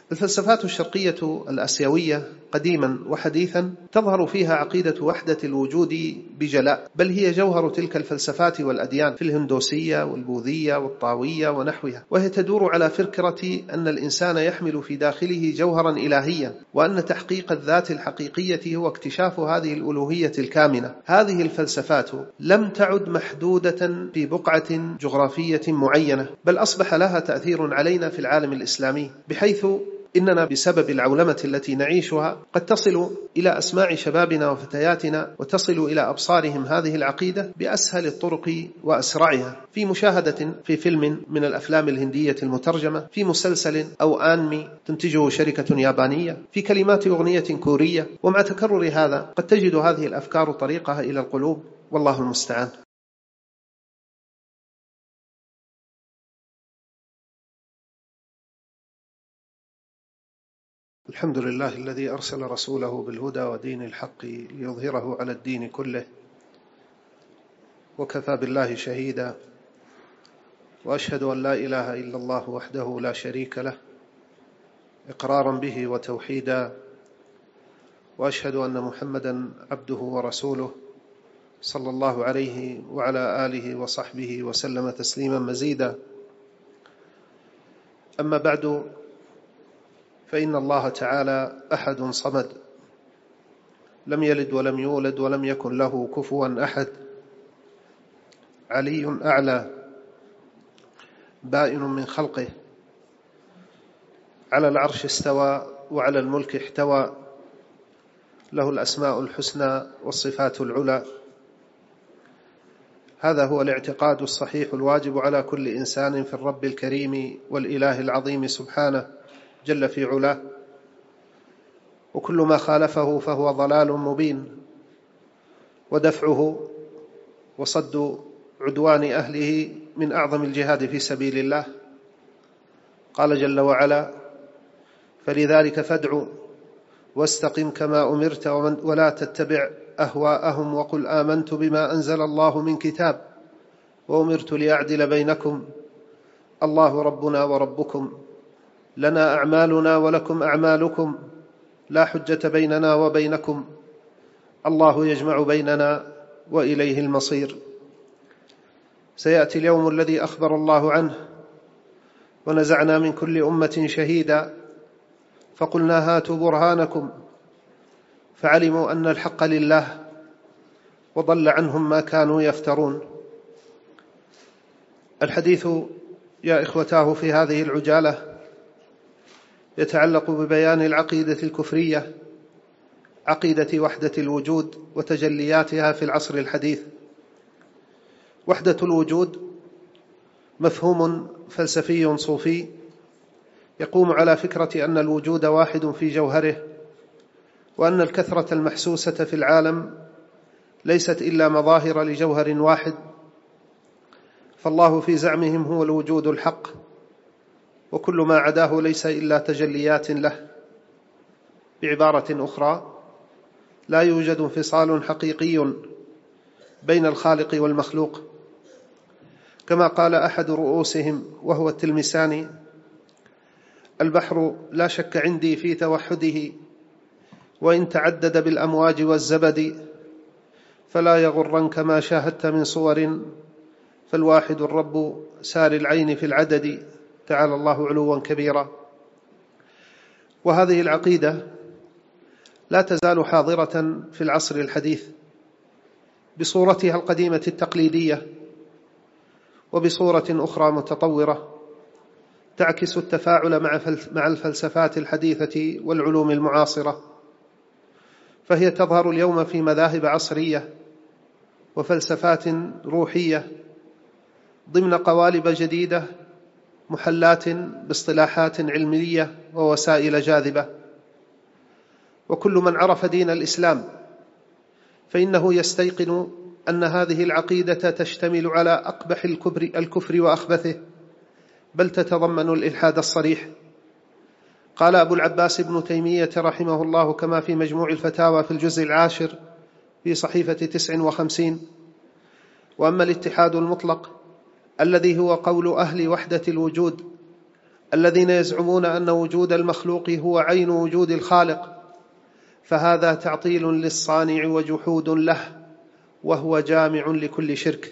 الفلسفات الشرقية الآسيوية قديما وحديثا تظهر فيها عقيدة وحدة الوجود بجلاء، بل هي جوهر تلك الفلسفات والأديان في الهندوسية والبوذية والطاوية ونحوها، وهي تدور على فكرة أن الإنسان يحمل في داخله جوهرا إلهيا، وأن تحقيق الذات الحقيقية هو اكتشاف هذه الألوهية الكامنة. هذه الفلسفات لم تعد محدودة في بقعة جغرافية معينة، بل أصبح لها تأثير علينا في العالم الإسلامي، بحيث إننا بسبب العولمة التي نعيشها قد تصل إلى أسماع شبابنا وفتياتنا، وتصل إلى أبصارهم هذه العقيدة بأسهل الطرق وأسرعها، في مشاهدة في فيلم من الأفلام الهندية المترجمة، في مسلسل أو أنمي تنتجه شركة يابانية، في كلمات أغنية كورية. ومع تكرر هذا قد تجد هذه الأفكار طريقها إلى القلوب، والله المستعان. الحمد لله الذي أرسل رسوله بالهدى ودين الحق ليظهره على الدين كله، وكفى بالله شهيدا، وأشهد أن لا إله إلا الله وحده لا شريك له إقرارا به وتوحيدا، وأشهد أن محمدا عبده ورسوله صلى الله عليه وعلى آله وصحبه وسلم تسليما مزيدا. أما بعد، فإن الله تعالى أحد صمد، لم يلد ولم يولد ولم يكن له كفوا أحد، علي أعلى بائن من خلقه، على العرش استوى وعلى الملك احتوى، له الأسماء الحسنى والصفات العلى. هذا هو الاعتقاد الصحيح الواجب على كل إنسان في الرب الكريم والإله العظيم سبحانه جل في علاه، وكل ما خالفه فهو ضلال مبين، ودفعه وصد عدوان أهله من أعظم الجهاد في سبيل الله. قال جل وعلا: فلذلك فادع واستقم كما أمرت ولا تتبع أهواءهم وقل آمنت بما أنزل الله من كتاب وأمرت لأعدل بينكم الله ربنا وربكم لنا أعمالنا ولكم أعمالكم لا حجة بيننا وبينكم الله يجمع بيننا وإليه المصير. سيأتي اليوم الذي أخبر الله عنه: ونزعنا من كل أمة شهيدا فقلنا هاتوا برهانكم فعلموا أن الحق لله وضل عنهم ما كانوا يفترون. الحديث يا إخوتاه في هذه العجالة يتعلق ببيان العقيدة الكفرية، عقيدة وحدة الوجود وتجلياتها في العصر الحديث. وحدة الوجود مفهوم فلسفي صوفي يقوم على فكرة أن الوجود واحد في جوهره، وأن الكثرة المحسوسة في العالم ليست إلا مظاهر لجوهر واحد، فالله في زعمهم هو الوجود الحق، وكل ما عداه ليس إلا تجليات له. بعبارة أخرى، لا يوجد انفصال حقيقي بين الخالق والمخلوق. كما قال أحد رؤوسهم وهو التلمساني: البحر لا شك عندي في توحده، وإن تعدد بالأمواج والزبد، فلا يغرنك ما شاهدت من صور، فالواحد الرب سار العين في العدد، تعالى الله علوا كبيرا. وهذه العقيدة لا تزال حاضرة في العصر الحديث بصورتها القديمة التقليدية، وبصورة أخرى متطورة تعكس التفاعل مع الفلسفات الحديثة والعلوم المعاصرة. فهي تظهر اليوم في مذاهب عصرية وفلسفات روحية ضمن قوالب جديدة محلات باصطلاحات علمية ووسائل جاذبة. وكل من عرف دين الإسلام فإنه يستيقن أن هذه العقيدة تشتمل على أقبح الكفر وأخبثه، بل تتضمن الإلحاد الصريح. قال أبو العباس ابن تيمية رحمه الله كما في مجموع الفتاوى في الجزء 10 في صحيفة 59: وأما الاتحاد المطلق الذي هو قول أهل وحدة الوجود الذين يزعمون أن وجود المخلوق هو عين وجود الخالق، فهذا تعطيل للصانع وجحود له، وهو جامع لكل شرك.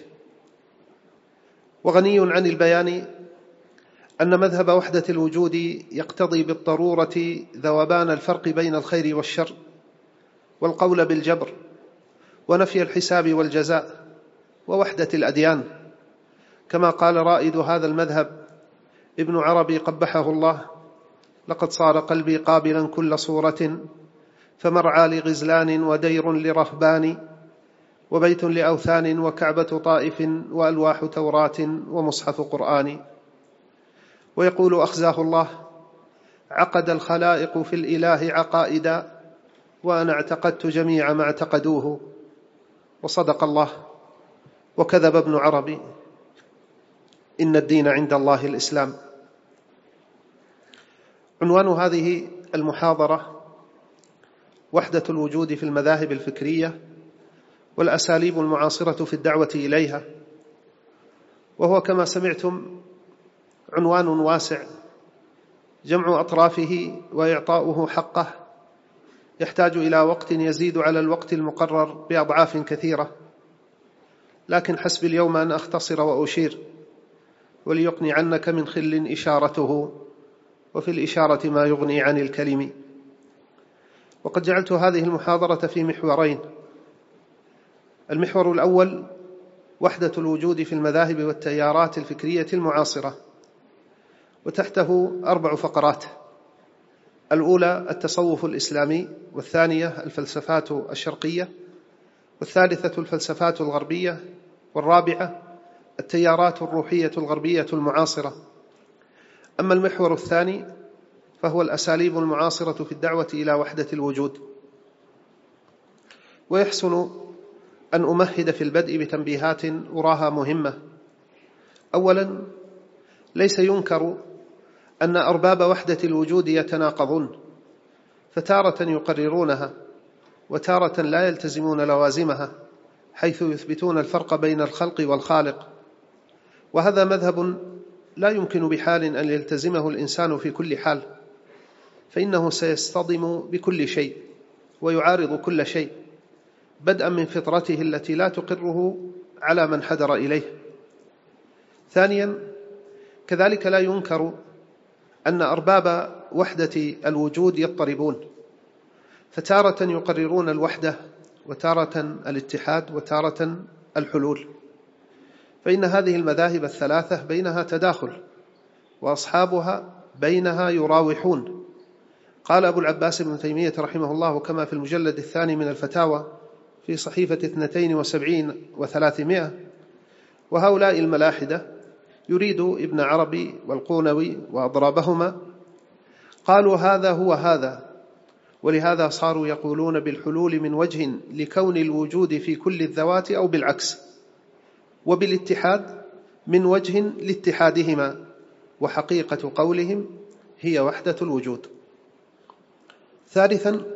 وغني عن البيان أن مذهب وحدة الوجود يقتضي بالضرورة ذوبان الفرق بين الخير والشر، والقول بالجبر، ونفي الحساب والجزاء، ووحدة الأديان، كما قال رائد هذا المذهب ابن عربي قبحه الله: لقد صار قلبي قابلا كل صورة، فمرعى لغزلان ودير لرهبان، وبيت لأوثان وكعبة طائف وألواح توراة ومصحف قرآن. ويقول أخزاه الله: عقد الخلائق في الإله عقائدا، وأنا اعتقدت جميع ما اعتقدوه. وصدق الله وكذب ابن عربي، إن الدين عند الله الإسلام. عنوان هذه المحاضرة: وحدة الوجود في المذاهب الفكرية والأساليب المعاصرة في الدعوة إليها. وهو كما سمعتم عنوان واسع، جمع أطرافه وإعطاؤه حقه يحتاج إلى وقت يزيد على الوقت المقرر بأضعاف كثيرة، لكن حسبي اليوم أن أختصر وأشير، وليقني عنك من خل إشارته، وفي الإشارة ما يغني عن الكلم. وقد جعلت هذه المحاضرة في محورين: المحور الأول وحدة الوجود في المذاهب والتيارات الفكرية المعاصرة، وتحته 4 فقرات: الأولى التصوف الإسلامي، والثانية الفلسفات الشرقية، والثالثة الفلسفات الغربية، والرابعة التيارات الروحية الغربية المعاصرة. أما المحور الثاني فهو الأساليب المعاصرة في الدعوة إلى وحدة الوجود. ويحسن أن أمهد في البدء بتنبيهات أراها مهمة. أولا، ليس ينكر أن أرباب وحدة الوجود يتناقضون، فتارة يقررونها وتارة لا يلتزمون لوازمها، حيث يثبتون الفرق بين الخلق والخالق. وهذا مذهب لا يمكن بحال أن يلتزمه الإنسان في كل حال، فإنه سيصطدم بكل شيء ويعارض كل شيء، بدءا من فطرته التي لا تقره على من حدر إليه. ثانيا، كذلك لا ينكر أن أرباب وحدة الوجود يضطربون، فتارة يقررون الوحدة، وتارة الاتحاد، وتارة الحلول، فإن هذه المذاهب الثلاثة بينها تداخل، وأصحابها بينها يراوحون. قال أبو العباس ابن تيمية رحمه الله كما في المجلد 2 من الفتاوى في صحيفة 72 و300: وهؤلاء الملاحدة يريد ابن عربي والقونوي وأضرابهما، قالوا هذا هو هذا، ولهذا صاروا يقولون بالحلول من وجه لكون الوجود في كل الذوات، أو بالعكس، وبالاتحاد من وجه لاتحادهما، وحقيقة قولهم هي وحدة الوجود. ثالثا،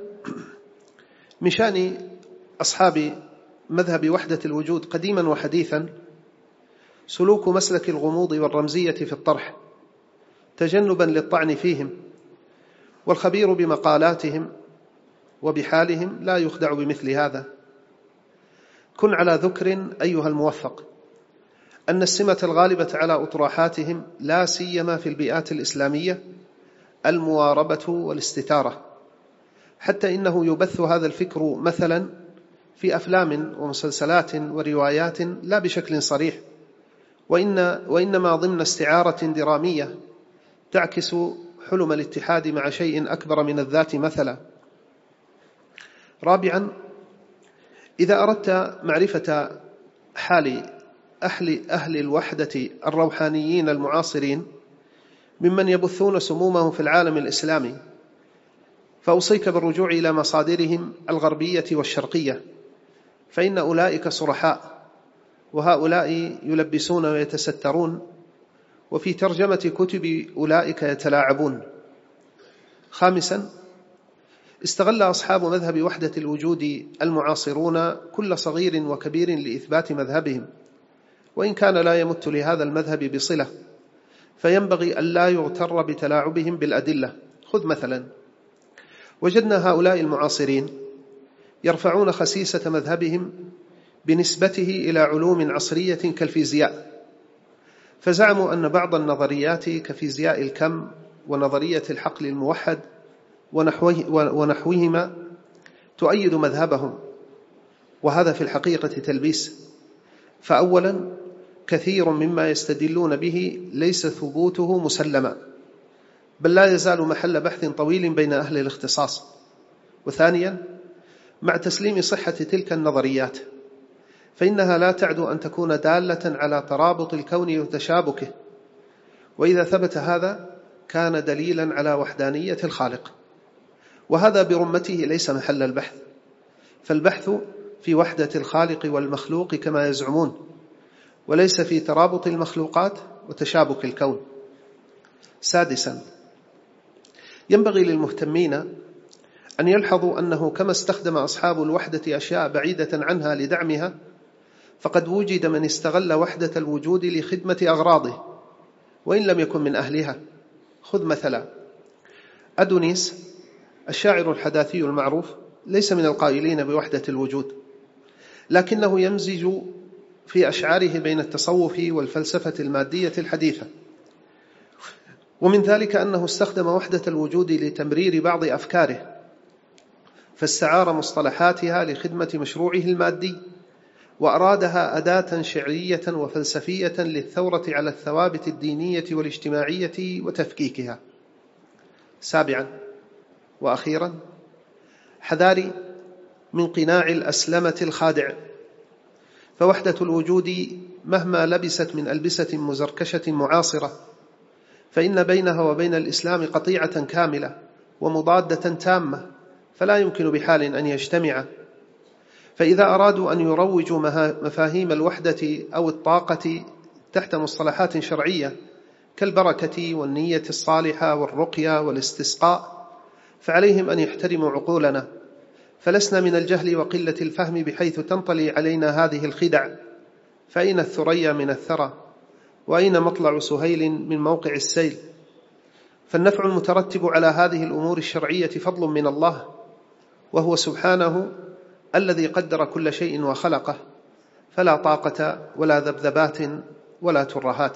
من شأن أصحاب مذهب وحدة الوجود قديما وحديثا سلوك مسلك الغموض والرمزية في الطرح، تجنبا للطعن فيهم، والخبير بمقالاتهم وبحالهم لا يخدع بمثل هذا. كن على ذكر أيها الموفق أن السمة الغالبة على أطروحاتهم، لا سيما في البيئات الإسلامية، المواربة والاستتارة، حتى إنه يبث هذا الفكر مثلا في أفلام ومسلسلات وروايات لا بشكل صريح، وإنما ضمن استعارة درامية تعكس حلم الاتحاد مع شيء أكبر من الذات مثلا. رابعا، إذا أردت معرفة حال أهل الوحدة الروحانيين المعاصرين ممن يبثون سمومهم في العالم الإسلامي، فأوصيك بالرجوع إلى مصادرهم الغربية والشرقية، فإن أولئك صرحاء، وهؤلاء يلبسون ويتسترون، وفي ترجمة كتب أولئك يتلاعبون. خامسا، استغل أصحاب مذهب وحدة الوجود المعاصرون كل صغير وكبير لإثبات مذهبهم، وإن كان لا يمت لهذا المذهب بصلة، فينبغي ألا يغتر بتلاعبهم بالأدلة. خذ مثلا، وجدنا هؤلاء المعاصرين يرفعون خسيسة مذهبهم بنسبته إلى علوم عصرية كالفيزياء، فزعموا أن بعض النظريات كفيزياء الكم ونظرية الحقل الموحد ونحوهما تؤيد مذهبهم، وهذا في الحقيقة تلبيس. فأولا، كثير مما يستدلون به ليس ثبوته مسلما، بل لا يزال محل بحث طويل بين أهل الاختصاص. وثانيا، مع تسليم صحة تلك النظريات فإنها لا تعد أن تكون دالة على ترابط الكون وتشابكه، وإذا ثبت هذا كان دليلا على وحدانية الخالق، وهذا برمته ليس محل البحث، فالبحث في وحدة الخالق والمخلوق كما يزعمون، وليس في ترابط المخلوقات وتشابك الكون. سادسا، ينبغي للمهتمين أن يلحظوا أنه كما استخدم أصحاب الوحدة أشياء بعيدة عنها لدعمها، فقد وجد من استغل وحدة الوجود لخدمة أغراضه وإن لم يكن من أهلها. خذ مثلا أدونيس الشاعر الحداثي المعروف، ليس من القائلين بوحدة الوجود، لكنه يمزج في أشعاره بين التصوف والفلسفة المادية الحديثة، ومن ذلك أنه استخدم وحدة الوجود لتمرير بعض أفكاره، فاستعار مصطلحاتها لخدمة مشروعه المادي، وأرادها أداة شعرية وفلسفية للثورة على الثوابت الدينية والاجتماعية وتفكيكها. سابعا وأخيرا، حذاري من قناع الأسلمة الخادع، فوحدة الوجود مهما لبست من ألبسة مزركشة معاصرة فإن بينها وبين الإسلام قطيعة كاملة ومضادة تامة، فلا يمكن بحال أن يجتمع. فإذا أرادوا أن يروجوا مفاهيم الوحدة أو الطاقة تحت مصطلحات شرعية كالبركة والنية الصالحة والرقية والاستسقاء، فعليهم أن يحترموا عقولنا، فلسنا من الجهل وقلة الفهم بحيث تنطلي علينا هذه الخدع. فأين الثريا من الثرى، وأين مطلع سهيل من موقع السيل؟ فالنفع المترتب على هذه الأمور الشرعية فضل من الله، وهو سبحانه الذي قدر كل شيء وخلقه، فلا طاقة ولا ذبذبات ولا ترهات.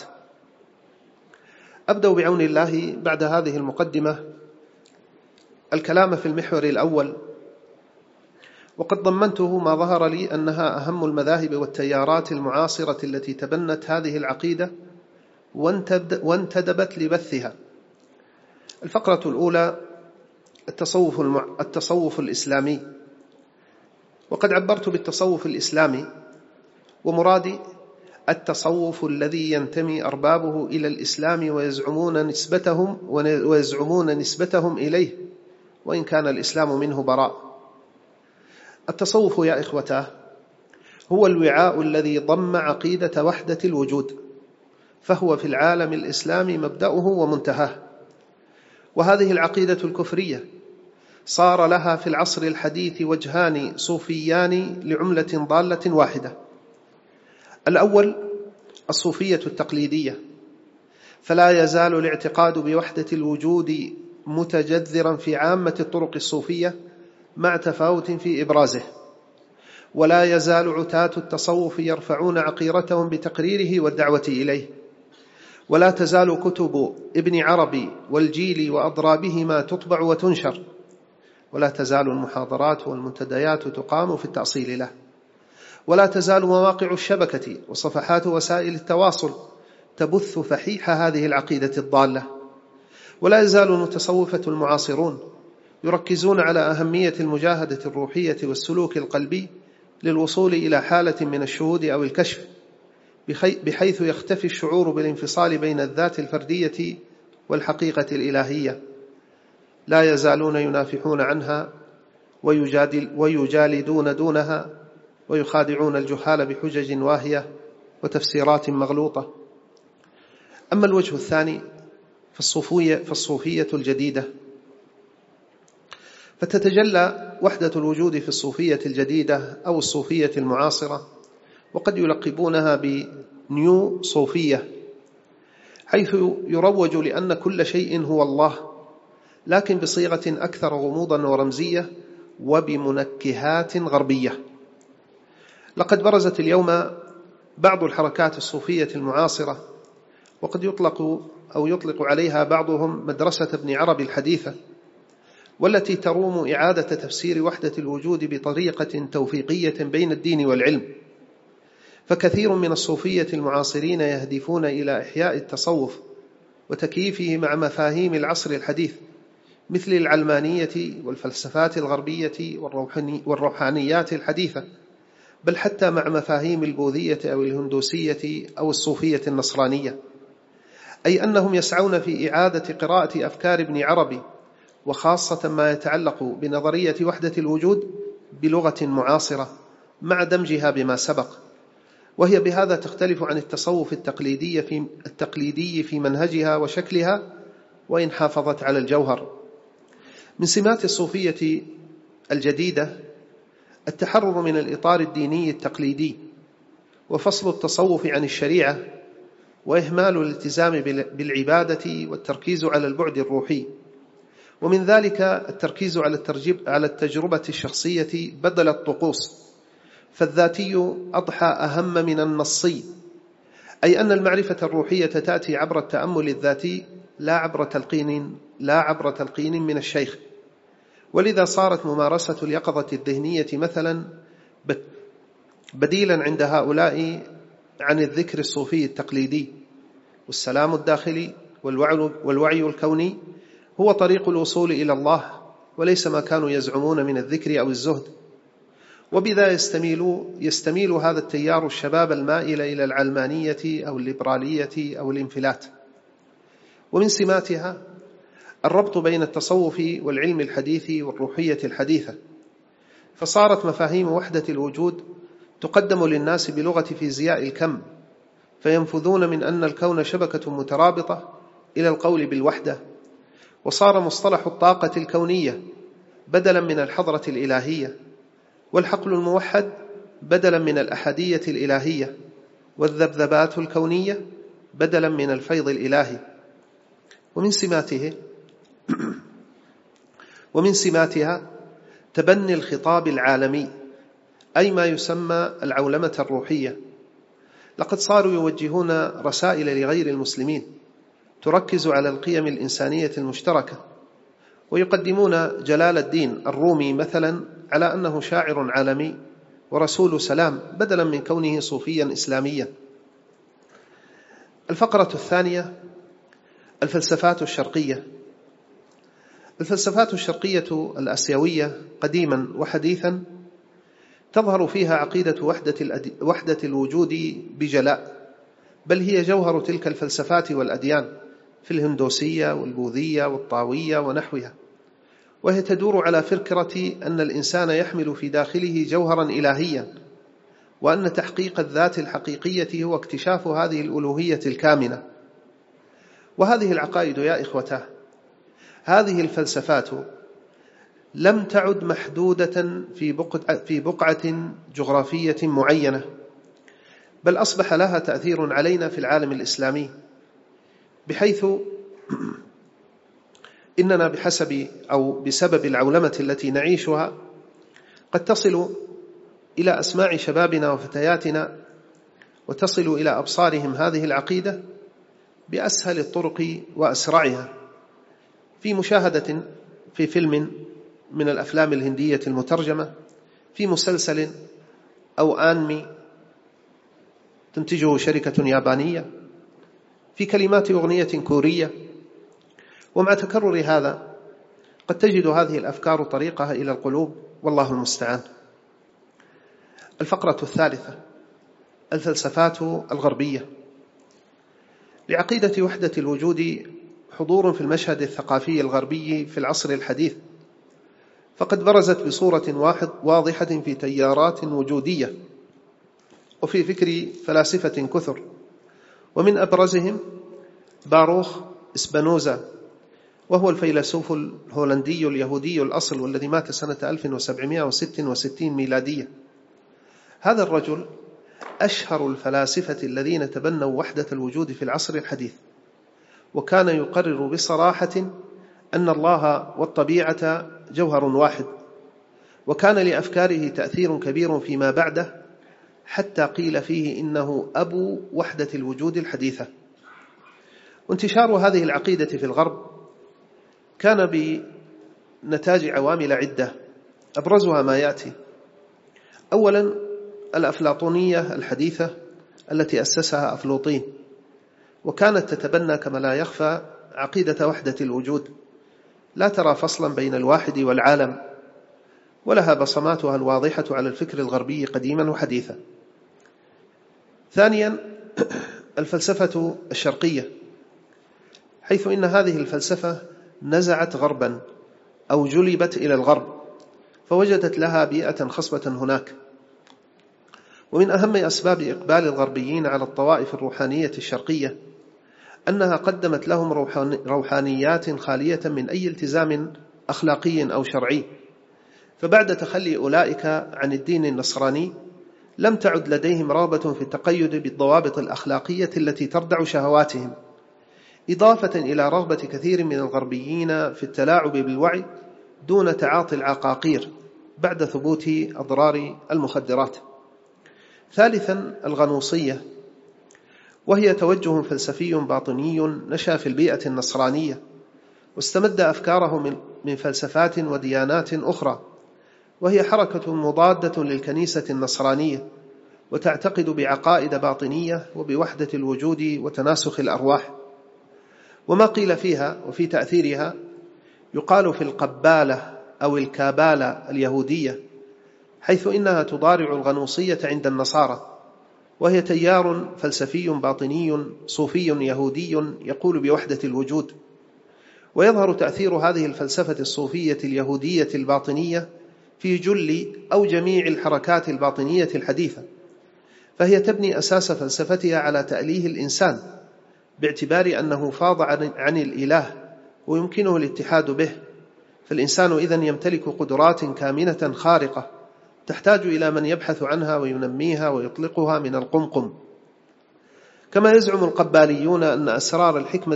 أبدأ بعون الله بعد هذه المقدمة الكلام في المحور الأول، وقد ضمنته ما ظهر لي أنها أهم المذاهب والتيارات المعاصرة التي تبنت هذه العقيدة وانتدبت لبثها. الفقرة الأولى التصوف الإسلامي، وقد عبرت بالتصوف الإسلامي، ومرادي التصوف الذي ينتمي أربابه إلى الإسلام ويزعمون نسبتهم إليه، وإن كان الإسلام منه براء. التصوف يا إخوتاه هو الوعاء الذي ضم عقيدة وحدة الوجود، فهو في العالم الإسلامي مبدأه ومنتهاه. وهذه العقيدة الكفرية صار لها في العصر الحديث وجهان صوفيان لعملة ضالة واحدة. الأول الصوفية التقليدية، فلا يزال الاعتقاد بوحدة الوجود متجذرا في عامة الطرق الصوفية مع تفاوت في إبرازه، ولا يزال عتاة التصوف يرفعون عقيرتهم بتقريره والدعوة إليه، ولا تزال كتب ابن عربي والجيل وأضرابهما تطبع وتنشر، ولا تزال المحاضرات والمنتديات تقام في التأصيل له، ولا تزال مواقع الشبكة وصفحات وسائل التواصل تبث فحيح هذه العقيدة الضالة، ولا يزال المتصوفة المعاصرون يركزون على أهمية المجاهدة الروحية والسلوك القلبي للوصول إلى حالة من الشهود أو الكشف، بحيث يختفي الشعور بالانفصال بين الذات الفردية والحقيقة الإلهية. لا يزالون ينافحون عنها ويجالدون دونها، ويخادعون الجهال بحجج واهية وتفسيرات مغلوطة. أما الوجه الثاني فالصوفية الجديدة، فتتجلى وحدة الوجود في الصوفية الجديدة أو الصوفية المعاصرة، وقد يلقبونها بنيو صوفية، حيث يروج لأن كل شيء هو الله، لكن بصيغة أكثر غموضا ورمزية وبمنكهات غربية. لقد برزت اليوم بعض الحركات الصوفية المعاصرة، وقد يطلق عليها بعضهم مدرسة ابن عربي الحديثة، والتي تروم إعادة تفسير وحدة الوجود بطريقة توفيقية بين الدين والعلم. فكثير من الصوفية المعاصرين يهدفون إلى إحياء التصوف وتكييفه مع مفاهيم العصر الحديث، مثل العلمانية والفلسفات الغربية والروحانيات الحديثة، بل حتى مع مفاهيم البوذية أو الهندوسية أو الصوفية النصرانية، أي أنهم يسعون في إعادة قراءة أفكار ابن عربي، وخاصة ما يتعلق بنظرية وحدة الوجود بلغة معاصرة مع دمجها بما سبق، وهي بهذا تختلف عن التصوف التقليدي في منهجها وشكلها، وإن حافظت على الجوهر. من سمات الصوفية الجديدة التحرر من الإطار الديني التقليدي، وفصل التصوف عن الشريعة، وإهمال الالتزام بالعبادة والتركيز على البعد الروحي، ومن ذلك التركيز على التجربة الشخصية بدل الطقوس، فالذاتي أضحى أهم من النصي، أي أن المعرفة الروحية تأتي عبر التأمل الذاتي لا عبر تلقين من الشيخ. ولذا صارت ممارسة اليقظة الذهنية مثلا بديلا عند هؤلاء عن الذكر الصوفي التقليدي، والسلام الداخلي والوعي الكوني هو طريق الوصول إلى الله، وليس ما كانوا يزعمون من الذكر أو الزهد. وبذا يستميل هذا التيار الشباب المائل إلى العلمانية أو الليبرالية أو الانفلات. ومن سماتها الربط بين التصوف والعلم الحديث والروحية الحديثة، فصارت مفاهيم وحدة الوجود تقدم للناس بلغة فيزياء الكم، فينفذون من أن الكون شبكة مترابطة إلى القول بالوحدة. وصار مصطلح الطاقة الكونية بدلا من الحضرة الإلهية، والحقل الموحد بدلا من الأحدية الإلهية، والذبذبات الكونية بدلا من الفيض الإلهي. ومن سماتها تبني الخطاب العالمي، أي ما يسمى العولمة الروحية. لقد صاروا يوجهون رسائل لغير المسلمين تركز على القيم الإنسانية المشتركة، ويقدمون جلال الدين الرومي مثلا على أنه شاعر عالمي ورسول سلام، بدلا من كونه صوفيا إسلاميا. الفقرة الثانية: الفلسفات الشرقية. الفلسفات الشرقية الآسيوية قديما وحديثا تظهر فيها عقيدة وحدة الوجود بجلاء، بل هي جوهر تلك الفلسفات والأديان في الهندوسية والبوذية والطاوية ونحوها، وهي تدور على فكرة أن الإنسان يحمل في داخله جوهرا إلهيا، وأن تحقيق الذات الحقيقية هو اكتشاف هذه الألوهية الكامنة. وهذه العقائد يا إخوته، هذه الفلسفات لم تعد محدودة في بقعة جغرافية معينة، بل أصبح لها تأثير علينا في العالم الإسلامي، بحيث إننا بسبب العولمة التي نعيشها قد تصل إلى أسماع شبابنا وفتياتنا، وتصل إلى أبصارهم هذه العقيدة بأسهل الطرق وأسرعها، في مشاهدة في فيلم من الأفلام الهندية المترجمة، في مسلسل أو آنمي تنتجه شركة يابانية، في كلمات أغنية كورية. ومع تكرر هذا قد تجد هذه الأفكار طريقها إلى القلوب، والله المستعان. الفقرة الثالثة: الفلسفات الغربية. لعقيدة وحدة الوجود حضور في المشهد الثقافي الغربي في العصر الحديث، فقد برزت بصورة واضحة في تيارات وجودية وفي فكر فلاسفة كثر، ومن أبرزهم باروخ سبينوزا، وهو الفيلسوف الهولندي اليهودي الأصل، والذي مات سنة 1766 ميلادية. هذا الرجل أشهر الفلاسفة الذين تبنوا وحدة الوجود في العصر الحديث، وكان يقرر بصراحة أن الله والطبيعة جوهر واحد، وكان لأفكاره تأثير كبير فيما بعده، حتى قيل فيه إنه أبو وحدة الوجود الحديثة. وانتشار هذه العقيدة في الغرب كان بنتاج عوامل عدة، أبرزها ما يأتي. أولا، الأفلاطونية الحديثة التي أسسها أفلاطين، وكانت تتبنى كما لا يخفى عقيدة وحدة الوجود، لا ترى فصلا بين الواحد والعالم، ولها بصماتها الواضحة على الفكر الغربي قديما وحديثا. ثانيا، الفلسفة الشرقية، حيث إن هذه الفلسفة نزعت غربا أو جلبت إلى الغرب، فوجدت لها بيئة خصبة هناك. ومن أهم أسباب إقبال الغربيين على الطوائف الروحانية الشرقية أنها قدمت لهم روحانيات خالية من أي التزام أخلاقي أو شرعي، فبعد تخلي أولئك عن الدين النصراني لم تعد لديهم رغبة في التقيد بالضوابط الأخلاقية التي تردع شهواتهم، إضافة إلى رغبة كثير من الغربيين في التلاعب بالوعي دون تعاطي العقاقير بعد ثبوت أضرار المخدرات. ثالثا، الغنوصية، وهي توجه فلسفي باطني نشأ في البيئة النصرانية، واستمد أفكاره من فلسفات وديانات أخرى، وهي حركة مضادة للكنيسة النصرانية، وتعتقد بعقائد باطنية وبوحدة الوجود وتناسخ الأرواح. وما قيل فيها وفي تأثيرها يقال في القبالة أو الكابالة اليهودية، حيث إنها تضارع الغنوصية عند النصارى، وهي تيار فلسفي باطني صوفي يهودي يقول بوحدة الوجود. ويظهر تأثير هذه الفلسفة الصوفية اليهودية الباطنية في جل أو جميع الحركات الباطنية الحديثة، فهي تبني أساس فلسفتها على تأليه الإنسان، باعتبار أنه فاض عن الإله ويمكنه الاتحاد به، فالإنسان إذن يمتلك قدرات كامنة خارقة تحتاج إلى من يبحث عنها وينميها ويطلقها من القمقم. كما يزعم القباليون أن أسرار الحكمة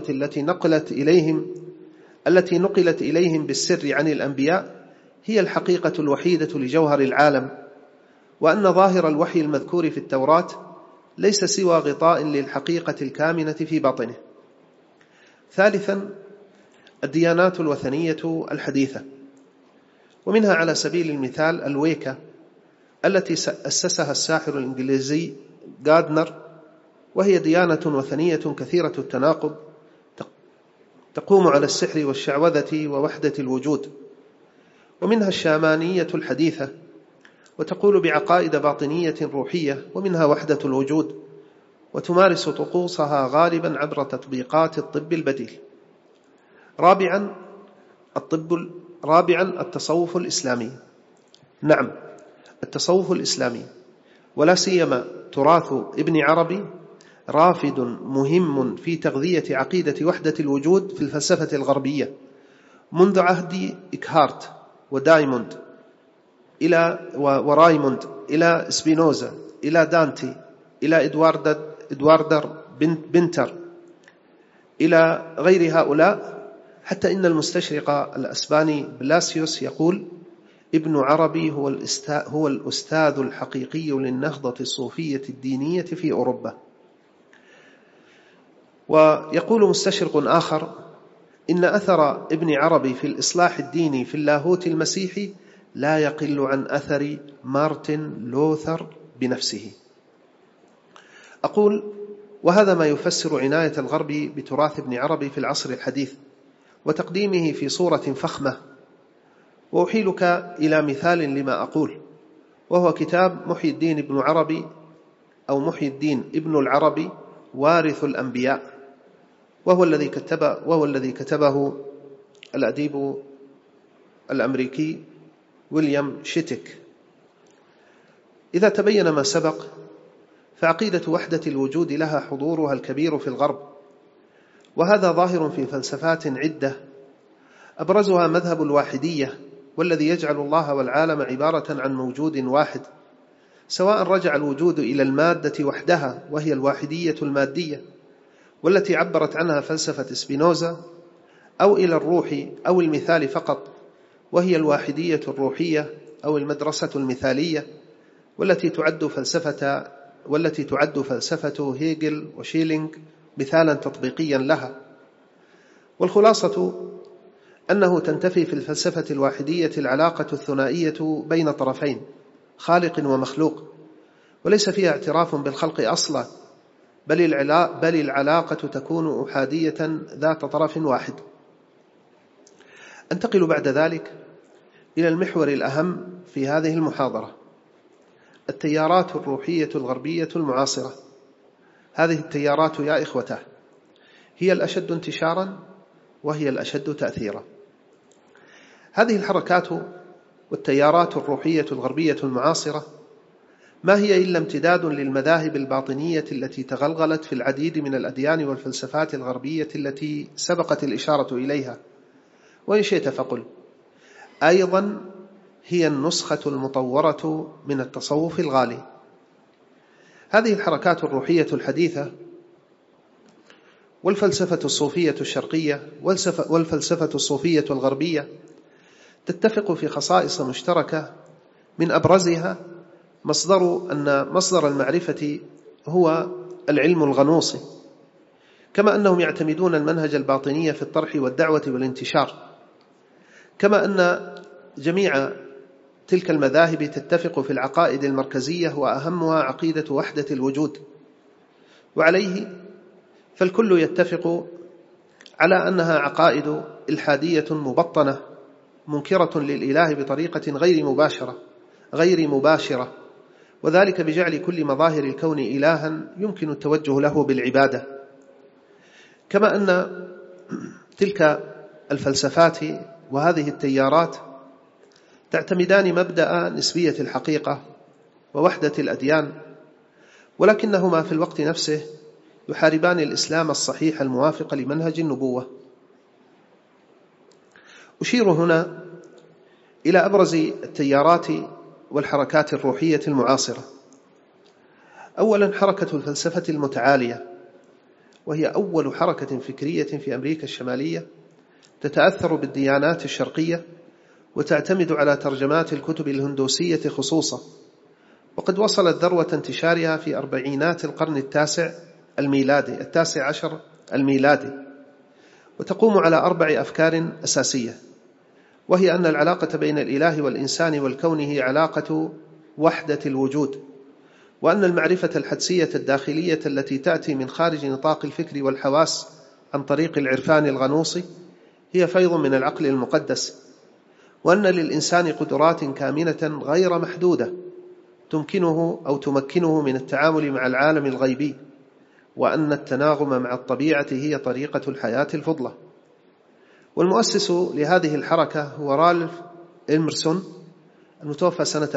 التي نقلت إليهم بالسر عن الأنبياء هي الحقيقة الوحيدة لجوهر العالم، وأن ظاهر الوحي المذكور في التوراة ليس سوى غطاء للحقيقة الكامنة في باطنه. ثالثا، الديانات الوثنية الحديثة، ومنها على سبيل المثال الويكا التي أسسها الساحر الإنجليزي غاردنر، وهي ديانة وثنية كثيرة التناقض تقوم على السحر والشعوذة ووحدة الوجود. ومنها الشامانية الحديثة، وتقول بعقائد باطنية روحية، ومنها وحدة الوجود، وتمارس طقوسها غالبا عبر تطبيقات الطب البديل. رابعا، التصوف الإسلامي. نعم، التصوف الإسلامي، ولا سيما تراث ابن عربي، رافد مهم في تغذية عقيدة وحدة الوجود في الفلسفة الغربية، منذ عهد إكهارت ودايموند ورايموند إلى سبينوزا إلى دانتي إلى إدواردر بنتر إلى غير هؤلاء، حتى إن المستشرق الأسباني بلاسيوس يقول: ابن عربي هو الأستاذ الحقيقي للنهضة الصوفية الدينية في أوروبا. ويقول مستشرق آخر: إن أثر ابن عربي في الإصلاح الديني في اللاهوت المسيحي لا يقل عن أثر مارتن لوثر بنفسه. أقول: وهذا ما يفسر عناية الغرب بتراث ابن عربي في العصر الحديث وتقديمه في صورة فخمة. وأحيلك إلى مثال لما أقول، وهو كتاب محي الدين ابن عربي أو محي الدين ابن العربي وارث الأنبياء، وهو الذي كتبه الأديب الأمريكي ويليام شيتك. إذا تبين ما سبق، فعقيدة وحدة الوجود لها حضورها الكبير في الغرب، وهذا ظاهر في فلسفات عدة، أبرزها مذهب الواحدية، والذي يجعل الله والعالم عبارة عن موجود واحد، سواء رجع الوجود إلى المادة وحدها وهي الواحدية المادية، والتي عبرت عنها فلسفة سبينوزا، أو إلى الروح أو المثال فقط، وهي الواحدية الروحية أو المدرسة المثالية، والتي تعد فلسفة هيجل وشيلينغ مثالا تطبيقيا لها. والخلاصة أنه تنتفي في الفلسفة الواحدية العلاقة الثنائية بين طرفين، خالق ومخلوق، وليس فيها اعتراف بالخلق أصلا، بل العلاقة تكون أحادية ذات طرف واحد. أنتقل بعد ذلك إلى المحور الأهم في هذه المحاضرة: التيارات الروحية الغربية المعاصرة. هذه التيارات يا إخوته هي الأشد انتشارا وهي الأشد تأثيرا. هذه الحركات والتيارات الروحية الغربية المعاصرة ما هي إلا امتداد للمذاهب الباطنية التي تغلغلت في العديد من الأديان والفلسفات الغربية التي سبقت الإشارة إليها، وإن شئت فقل أيضا هي النسخة المطورة من التصوف الغالي. هذه الحركات الروحية الحديثة والفلسفة الصوفية الشرقية والفلسفة الصوفية الغربية تتفق في خصائص مشتركة، من أبرزها أن مصدر المعرفة هو العلم الغنوصي، كما أنهم يعتمدون المنهج الباطني في الطرح والدعوة والانتشار، كما أن جميع تلك المذاهب تتفق في العقائد المركزية وأهمها عقيدة وحدة الوجود. وعليه فالكل يتفق على أنها عقائد إلحادية مبطنة منكرة للإله بطريقة غير مباشرة، وذلك بجعل كل مظاهر الكون إلها يمكن التوجه له بالعبادة. كما أن تلك الفلسفات وهذه التيارات تعتمدان مبدأ نسبية الحقيقة ووحدة الأديان، ولكنهما في الوقت نفسه يحاربان الإسلام الصحيح الموافق لمنهج النبوة. أشير هنا إلى أبرز التيارات والحركات الروحية المعاصرة. أولا، حركة الفلسفة المتعالية، وهي أول حركة فكرية في أمريكا الشمالية تتأثر بالديانات الشرقية وتعتمد على ترجمات الكتب الهندوسية خصوصا، وقد وصلت ذروة انتشارها في أربعينات القرن التاسع عشر الميلادي، وتقوم على 4 أفكار أساسية، وهي أن العلاقة بين الإله والإنسان والكون هي علاقة وحدة الوجود، وأن المعرفة الحدسية الداخلية التي تأتي من خارج نطاق الفكر والحواس عن طريق العرفان الغنوصي هي فيض من العقل المقدس، وأن للإنسان قدرات كامنة غير محدودة تمكنه من التعامل مع العالم الغيبي، وأن التناغم مع الطبيعة هي طريقة الحياة الفضلة. والمؤسس لهذه الحركة هو رالف إمرسون المتوفى سنة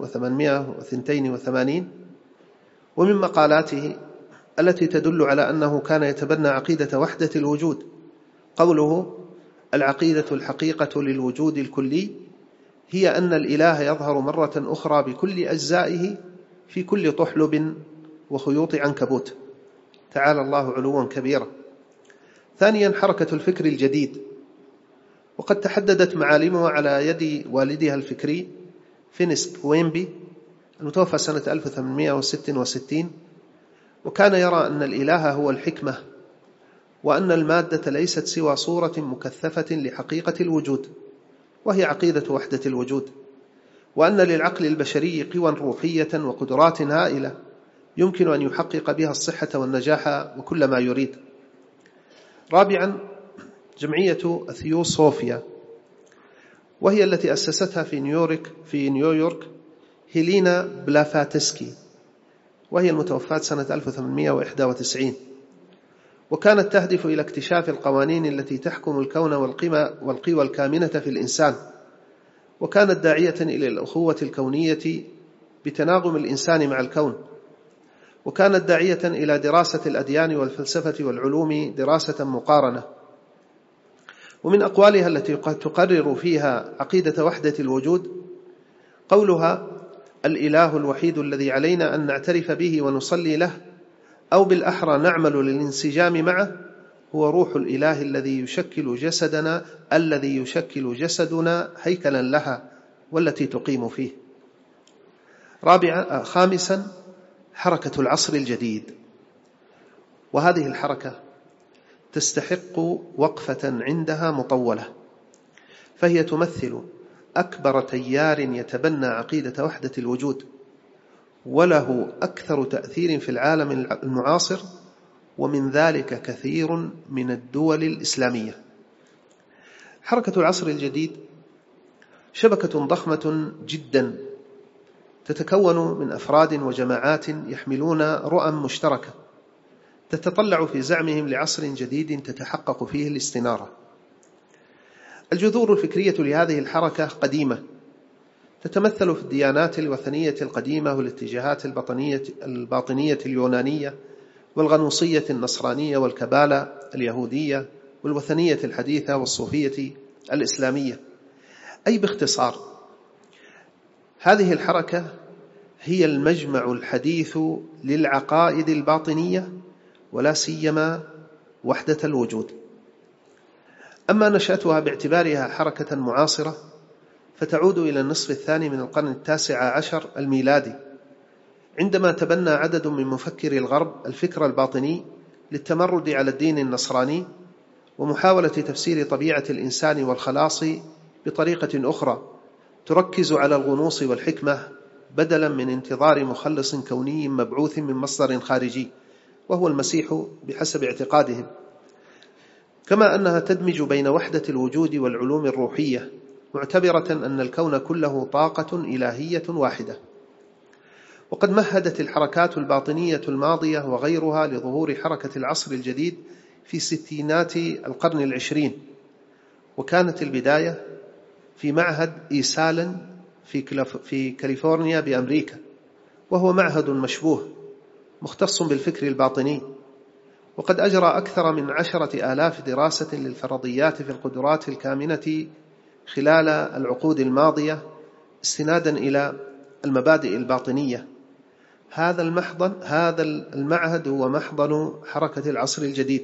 1882، ومن مقالاته التي تدل على أنه كان يتبنى عقيدة وحدة الوجود قوله: العقيدة الحقيقة للوجود الكلي هي أن الإله يظهر مرة أخرى بكل أجزائه في كل طحلب وخيوط عنكبوت، تعالى الله علوا كبيرا. ثانيا، حركة الفكر الجديد، وقد تحددت معالمها على يد والدها الفكري فينيس ويمبي المتوفى سنة 1866، وكان يرى أن الإله هو الحكمة، وأن المادة ليست سوى صورة مكثفة لحقيقة الوجود، وهي عقيدة وحدة الوجود، وأن للعقل البشري قوى روحية وقدرات هائلة يمكن أن يحقق بها الصحة والنجاح وكل ما يريد. رابعا، جمعية الثيوصوفيا، وهي التي أسستها في نيويورك هيلينا بلافاتسكي، وهي المتوفاة سنة 1891، وكانت تهدف إلى اكتشاف القوانين التي تحكم الكون والقوى الكامنة في الإنسان، وكانت داعية إلى الأخوة الكونية بتناغم الإنسان مع الكون، وكانت داعية إلى دراسة الأديان والفلسفة والعلوم دراسة مقارنة. ومن أقوالها التي تقرر فيها عقيدة وحدة الوجود قولها: الإله الوحيد الذي علينا أن نعترف به ونصلي له أو بالأحرى نعمل للانسجام معه، هو روح الإله الذي يشكل جسدنا هيكلا لها والتي تقيم فيه. خامسا، حركة العصر الجديد، وهذه الحركة تستحق وقفة عندها مطولة، فهي تمثل أكبر تيار يتبنى عقيدة وحدة الوجود، وله أكثر تأثير في العالم المعاصر، ومن ذلك كثير من الدول الإسلامية. حركة العصر الجديد شبكة ضخمة جدا تتكون من أفراد وجماعات يحملون رؤى مشتركة تتطلع في زعمهم لعصر جديد تتحقق فيه الاستنارة. الجذور الفكرية لهذه الحركة قديمة، تتمثل في الديانات الوثنية القديمة والاتجاهات الباطنية اليونانية والغنوصية النصرانية والكبالة اليهودية والوثنية الحديثة والصوفية الإسلامية. أي باختصار، هذه الحركة هي المجمع الحديث للعقائد الباطنية، ولا سيما وحدة الوجود. أما نشأتها باعتبارها حركة معاصرة فتعود إلى النصف الثاني من القرن 19 الميلادي، عندما تبنى عدد من مفكري الغرب الفكر الباطني للتمرد على الدين النصراني ومحاولة تفسير طبيعة الإنسان والخلاص بطريقة أخرى تركز على الغنوص والحكمة بدلا من انتظار مخلص كوني مبعوث من مصدر خارجي وهو المسيح بحسب اعتقادهم، كما أنها تدمج بين وحدة الوجود والعلوم الروحية، معتبرة أن الكون كله طاقة إلهية واحدة. وقد مهدت الحركات الباطنية الماضية وغيرها لظهور حركة العصر الجديد في ستينات القرن العشرين، وكانت البداية في معهد إيسالن في كاليفورنيا بأمريكا، وهو معهد مشبوه مختص بالفكر الباطني، وقد أجرى أكثر من 10,000 دراسة للفرضيات في القدرات الكامنة خلال العقود الماضية استنادا إلى المبادئ الباطنية. هذا المعهد هو محضن حركة العصر الجديد.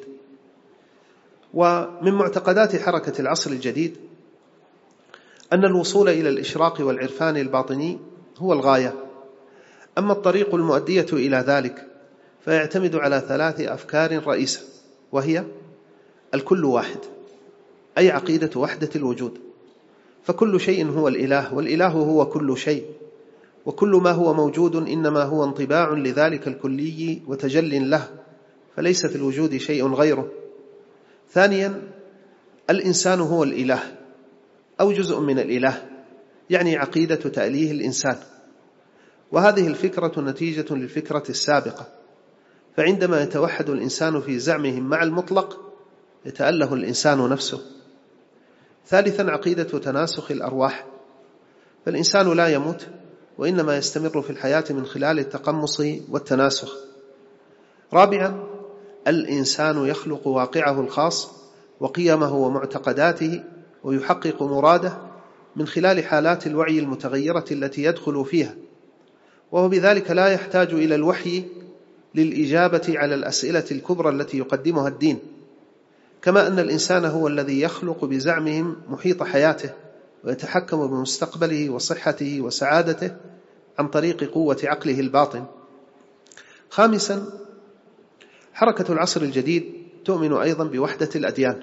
ومن معتقدات حركة العصر الجديد أن الوصول إلى الإشراق والعرفان الباطني هو الغاية، أما الطريق المؤدية إلى ذلك فيعتمد على 3 أفكار رئيسة، وهي الكل واحد، أي عقيدة وحدة الوجود، فكل شيء هو الإله، والإله هو كل شيء، وكل ما هو موجود إنما هو انطباع لذلك الكلي وتجل له، فليس في الوجود شيء غيره. ثانيا، الإنسان هو الإله أو جزء من الإله، يعني عقيدة تأليه الإنسان، وهذه الفكرة نتيجة للفكرة السابقة، فعندما يتوحد الإنسان في زعمهم مع المطلق يتأله الإنسان نفسه. ثالثا، عقيدة تناسخ الأرواح، فالإنسان لا يموت وإنما يستمر في الحياة من خلال التقمص والتناسخ. رابعا، الإنسان يخلق واقعه الخاص وقيمه ومعتقداته ويحقق مراده من خلال حالات الوعي المتغيرة التي يدخل فيها، وهو بذلك لا يحتاج إلى الوحي للإجابة على الأسئلة الكبرى التي يقدمها الدين، كما أن الإنسان هو الذي يخلق بزعمهم محيط حياته ويتحكم بمستقبله وصحته وسعادته عن طريق قوة عقله الباطن. خامسا، حركة العصر الجديد تؤمن أيضا بوحدة الأديان،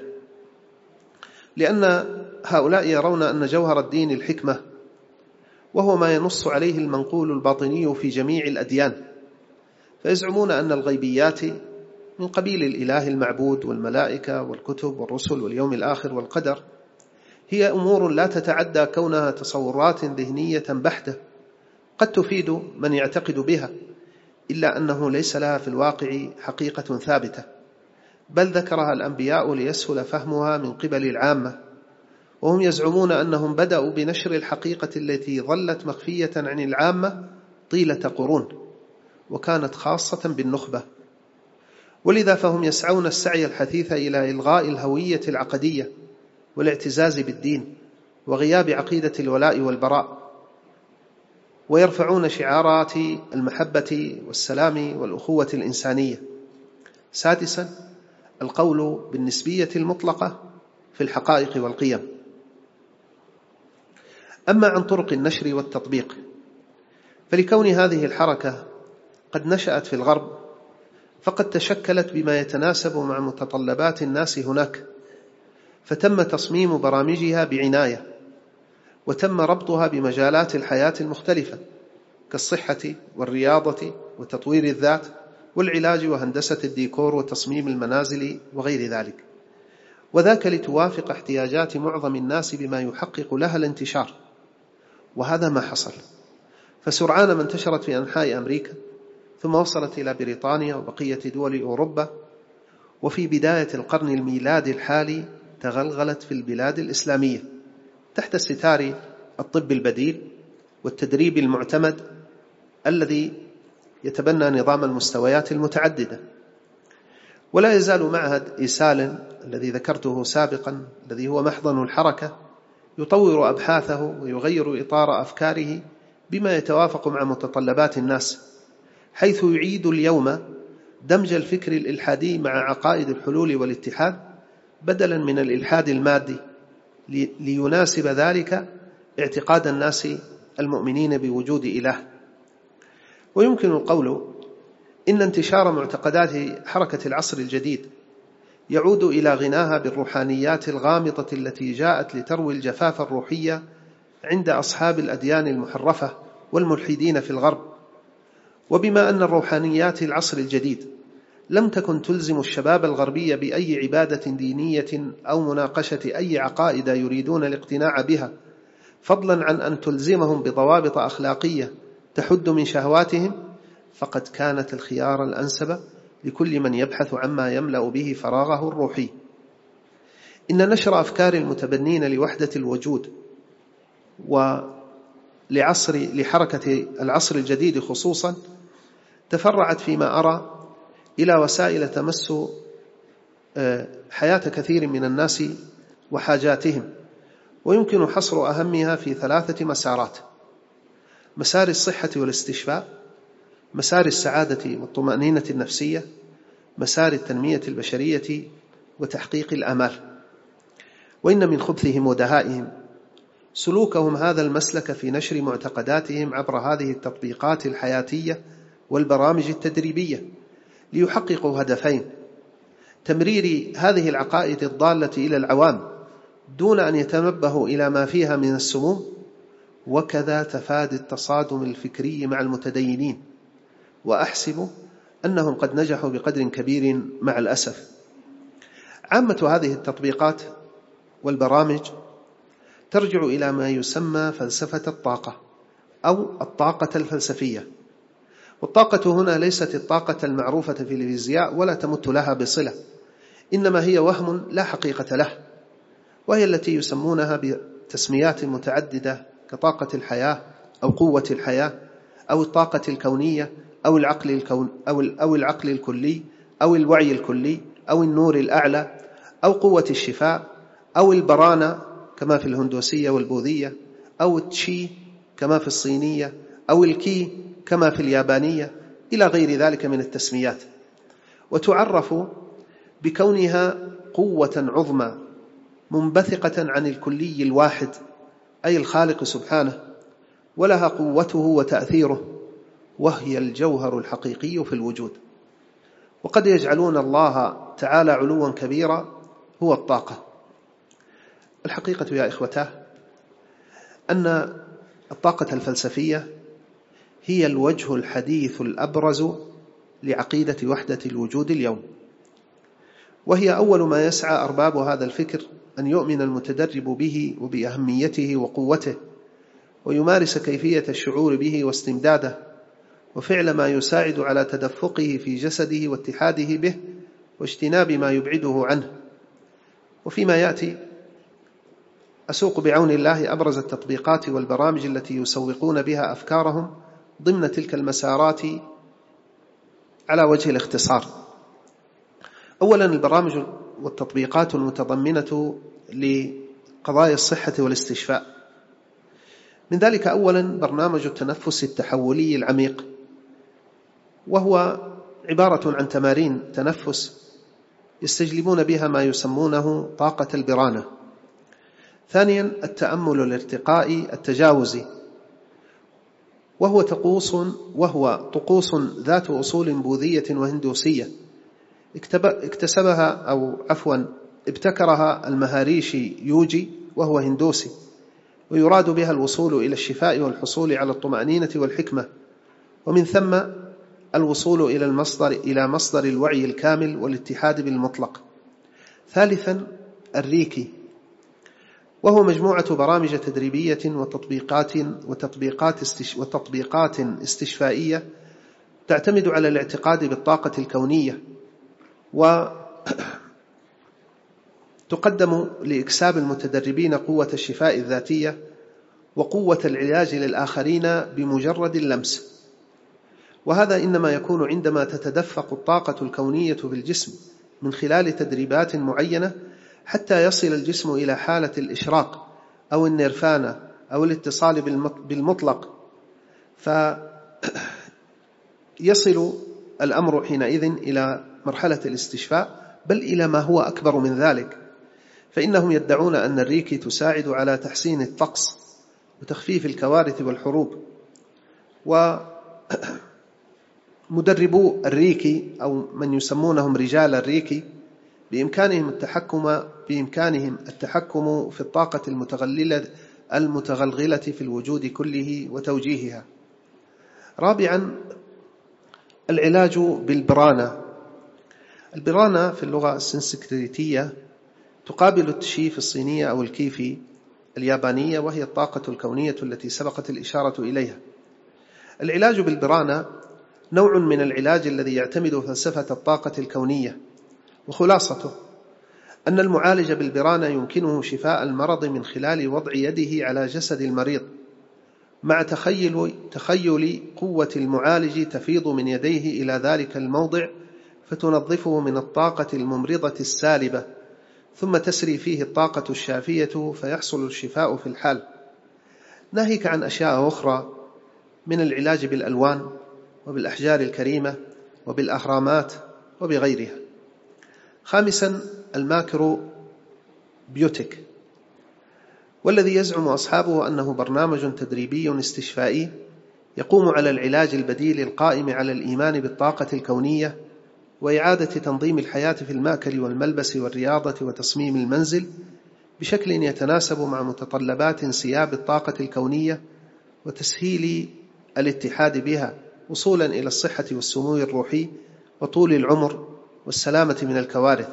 لأن هؤلاء يرون أن جوهر الدين الحكمة، وهو ما ينص عليه المنقول الباطني في جميع الأديان، فيزعمون أن الغيبيات من قبيل الإله المعبود والملائكة والكتب والرسل واليوم الآخر والقدر هي أمور لا تتعدى كونها تصورات ذهنية بحتة قد تفيد من يعتقد بها، إلا أنه ليس لها في الواقع حقيقة ثابتة، بل ذكرها الأنبياء ليسهل فهمها من قبل العامة، وهم يزعمون أنهم بدأوا بنشر الحقيقة التي ظلت مخفية عن العامة طيلة قرون وكانت خاصة بالنخبة، ولذا فهم يسعون السعي الحثيث إلى إلغاء الهوية العقدية والاعتزاز بالدين وغياب عقيدة الولاء والبراء، ويرفعون شعارات المحبة والسلام والأخوة الإنسانية. سادسا، القول بالنسبية المطلقة في الحقائق والقيم. أما عن طرق النشر والتطبيق، فلكون هذه الحركة قد نشأت في الغرب، فقد تشكلت بما يتناسب مع متطلبات الناس هناك، فتم تصميم برامجها بعناية، وتم ربطها بمجالات الحياة المختلفة كالصحة والرياضة وتطوير الذات والعلاج وهندسة الديكور وتصميم المنازل وغير ذلك، وذاك لتوافق احتياجات معظم الناس بما يحقق لها الانتشار. وهذا ما حصل، فسرعان ما انتشرت في أنحاء أمريكا، ثم وصلت إلى بريطانيا وبقية دول أوروبا، وفي بداية القرن الميلادي الحالي تغلغلت في البلاد الإسلامية تحت ستار الطب البديل والتدريب المعتمد الذي يتبنى نظام المستويات المتعددة. ولا يزال معهد إيسال الذي ذكرته سابقا، الذي هو محضن الحركة، يطور أبحاثه ويغير إطار أفكاره بما يتوافق مع متطلبات الناس، حيث يعيد اليوم دمج الفكر الإلحادي مع عقائد الحلول والاتحاد بدلا من الإلحاد المادي، ليناسب ذلك اعتقاد الناس المؤمنين بوجود إله. ويمكن القول إن انتشار معتقدات حركة العصر الجديد يعود إلى غناها بالروحانيات الغامضة التي جاءت لتروي الجفاف الروحية عند أصحاب الأديان المحرفة والملحدين في الغرب. وبما أن الروحانيات العصر الجديد لم تكن تلزم الشباب الغربي بأي عبادة دينية أو مناقشة أي عقائد يريدون الاقتناع بها، فضلا عن أن تلزمهم بضوابط أخلاقية تحد من شهواتهم، فقد كانت الخيار الأنسب لكل من يبحث عما يملأ به فراغه الروحي. إن نشر أفكار المتبنين لوحدة الوجود لحركة العصر الجديد خصوصا تفرعت فيما أرى إلى وسائل تمس حياة كثير من الناس وحاجاتهم، ويمكن حصر أهمها في 3 مسارات: مسار الصحة والاستشفاء، مسار السعادة والطمأنينة النفسية، مسار التنمية البشرية وتحقيق الآمال. وإن من خبثهم ودهائهم سلوكهم هذا المسلك في نشر معتقداتهم عبر هذه التطبيقات الحياتية والبرامج التدريبية، ليحققوا هدفين: تمرير هذه العقائد الضالة إلى العوام دون أن يتنبهوا إلى ما فيها من السموم، وكذا تفادي التصادم الفكري مع المتدينين. وأحسب أنهم قد نجحوا بقدر كبير مع الأسف. عامة هذه التطبيقات والبرامج ترجع إلى ما يسمى فلسفة الطاقة أو الطاقة الفلسفية. والطاقة هنا ليست الطاقة المعروفة في الفيزياء ولا تمت لها بصلة، إنما هي وهم لا حقيقة له، وهي التي يسمونها بتسميات متعددة كطاقة الحياة أو قوة الحياة أو الطاقة الكونية أو العقل الكلي أو الوعي الكلي أو النور الأعلى أو قوة الشفاء أو البرانة كما في الهندوسية والبوذية أو التشي كما في الصينية أو الكي كما في اليابانية إلى غير ذلك من التسميات. وتعرف بكونها قوة عظمى منبثقة عن الكلي الواحد أي الخالق سبحانه، ولها قوته وتأثيره، وهي الجوهر الحقيقي في الوجود. وقد يجعلون الله تعالى علوا كبيرا هو الطاقة. الحقيقة يا إخوتاه أن الطاقة الفلسفية هي الوجه الحديث الأبرز لعقيدة وحدة الوجود اليوم، وهي أول ما يسعى أرباب هذا الفكر أن يؤمن المتدرب به وبأهميته وقوته، ويمارس كيفية الشعور به واستمداده، وفعل ما يساعد على تدفقه في جسده واتحاده به، واجتناب ما يبعده عنه. وفيما يأتي أسوق بعون الله أبرز التطبيقات والبرامج التي يسوقون بها أفكارهم ضمن تلك المسارات على وجه الاختصار. أولا، البرامج والتطبيقات المتضمنة لقضايا الصحة والاستشفاء. من ذلك أولا برنامج التنفس التحولي العميق، وهو عبارة عن تمارين تنفس يستجلبون بها ما يسمونه طاقة البرانة. ثانيا التأمل الارتقائي التجاوزي، وهو طقوس ذات أصول بوذية وهندوسية ابتكرها المهاريشي يوجي، وهو هندوسي، ويراد بها الوصول إلى الشفاء والحصول على الطمأنينة والحكمة، ومن ثم الوصول إلى مصدر الوعي الكامل والاتحاد بالمطلق. ثالثا الريكي، وهو مجموعة برامج تدريبية وتطبيقات استشفائية تعتمد على الاعتقاد بالطاقة الكونية، وتقدم لإكساب المتدربين قوة الشفاء الذاتية وقوة العلاج للآخرين بمجرد اللمس. وهذا إنما يكون عندما تتدفق الطاقة الكونية في الجسم من خلال تدريبات معينة، حتى يصل الجسم إلى حالة الإشراق أو النيرفانا أو الاتصال بالمطلق، فيصل الأمر حينئذ إلى مرحلة الاستشفاء، بل إلى ما هو أكبر من ذلك. فإنهم يدعون أن الريكي تساعد على تحسين الطقس وتخفيف الكوارث والحروب. ومدربو الريكي أو من يسمونهم رجال الريكي بإمكانهم التحكم في الطاقة المتغلغلة في الوجود كله وتوجيهها. رابعا العلاج بالبرانة. البرانة في اللغة السنسكريتية تقابل التشي في الصينية أو الكي اليابانية، وهي الطاقة الكونية التي سبقت الإشارة إليها. العلاج بالبرانة نوع من العلاج الذي يعتمد فلسفة الطاقة الكونية، وخلاصته أن المعالج بالبرانة يمكنه شفاء المرض من خلال وضع يده على جسد المريض، مع تخيل قوة المعالج تفيض من يديه إلى ذلك الموضع فتنظفه من الطاقة الممرضة السالبة، ثم تسري فيه الطاقة الشافية فيحصل الشفاء في الحال، ناهيك عن أشياء أخرى من العلاج بالألوان وبالأحجار الكريمة وبالأهرامات وبغيرها. خامسا الماكرو بيوتيك، والذي يزعم أصحابه أنه برنامج تدريبي استشفائي يقوم على العلاج البديل القائم على الإيمان بالطاقة الكونية وإعادة تنظيم الحياة في المأكل والملبس والرياضة وتصميم المنزل بشكل يتناسب مع متطلبات انسياب الطاقة الكونية وتسهيل الاتحاد بها، وصولا إلى الصحة والسمو الروحي وطول العمر والسلامة من الكوارث.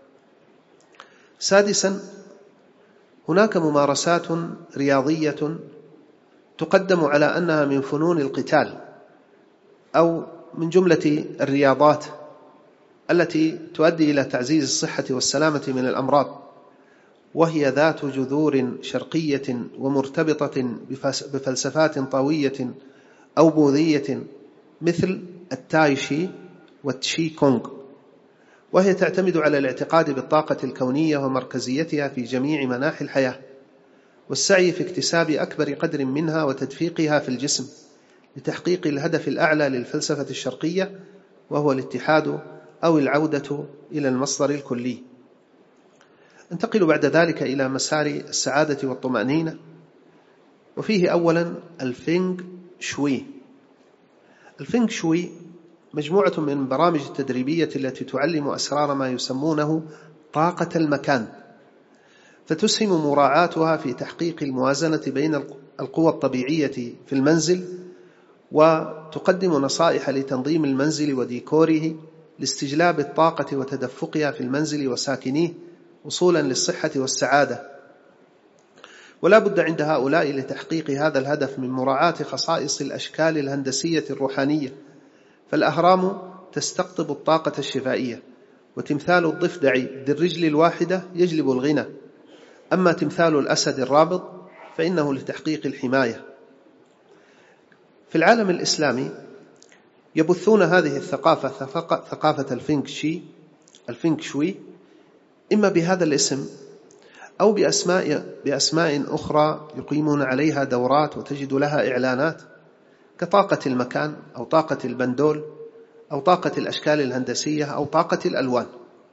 سادسا هناك ممارسات رياضية تقدم على أنها من فنون القتال أو من جملة الرياضات التي تؤدي إلى تعزيز الصحة والسلامة من الأمراض، وهي ذات جذور شرقية ومرتبطة بفلسفات طاوية أو بوذية مثل التايشي والتشي كونغ، وهي تعتمد على الاعتقاد بالطاقة الكونية ومركزيتها في جميع مناحي الحياة، والسعي في اكتساب أكبر قدر منها وتدفيقها في الجسم لتحقيق الهدف الأعلى للفلسفة الشرقية، وهو الاتحاد أو العودة إلى المصدر الكلي. انتقل بعد ذلك إلى مسار السعادة والطمأنينة، وفيه أولا الفينغ شوي. الفينغ شوي مجموعة من البرامج التدريبية التي تعلم أسرار ما يسمونه طاقة المكان، فتسهم مراعاتها في تحقيق الموازنة بين القوى الطبيعية في المنزل، وتقدم نصائح لتنظيم المنزل وديكوره لاستجلاب الطاقة وتدفقها في المنزل وساكنيه وصولا للصحة والسعادة. ولا بد عند هؤلاء لتحقيق هذا الهدف من مراعاة خصائص الأشكال الهندسية الروحانية، فالأهرام تستقطب الطاقة الشفائية، وتمثال الضفدع ذي الرجل الواحدة يجلب الغنى، أما تمثال الأسد الرابض فإنه لتحقيق الحماية. في العالم الإسلامي يبثون هذه الثقافة، ثقافة الفينغ شوي، إما بهذا الاسم أو بأسماء أخرى يقيمون عليها دورات وتجد لها إعلانات، كطاقة المكان أو طاقة البندول أو طاقة الأشكال الهندسية أو طاقة الألوان.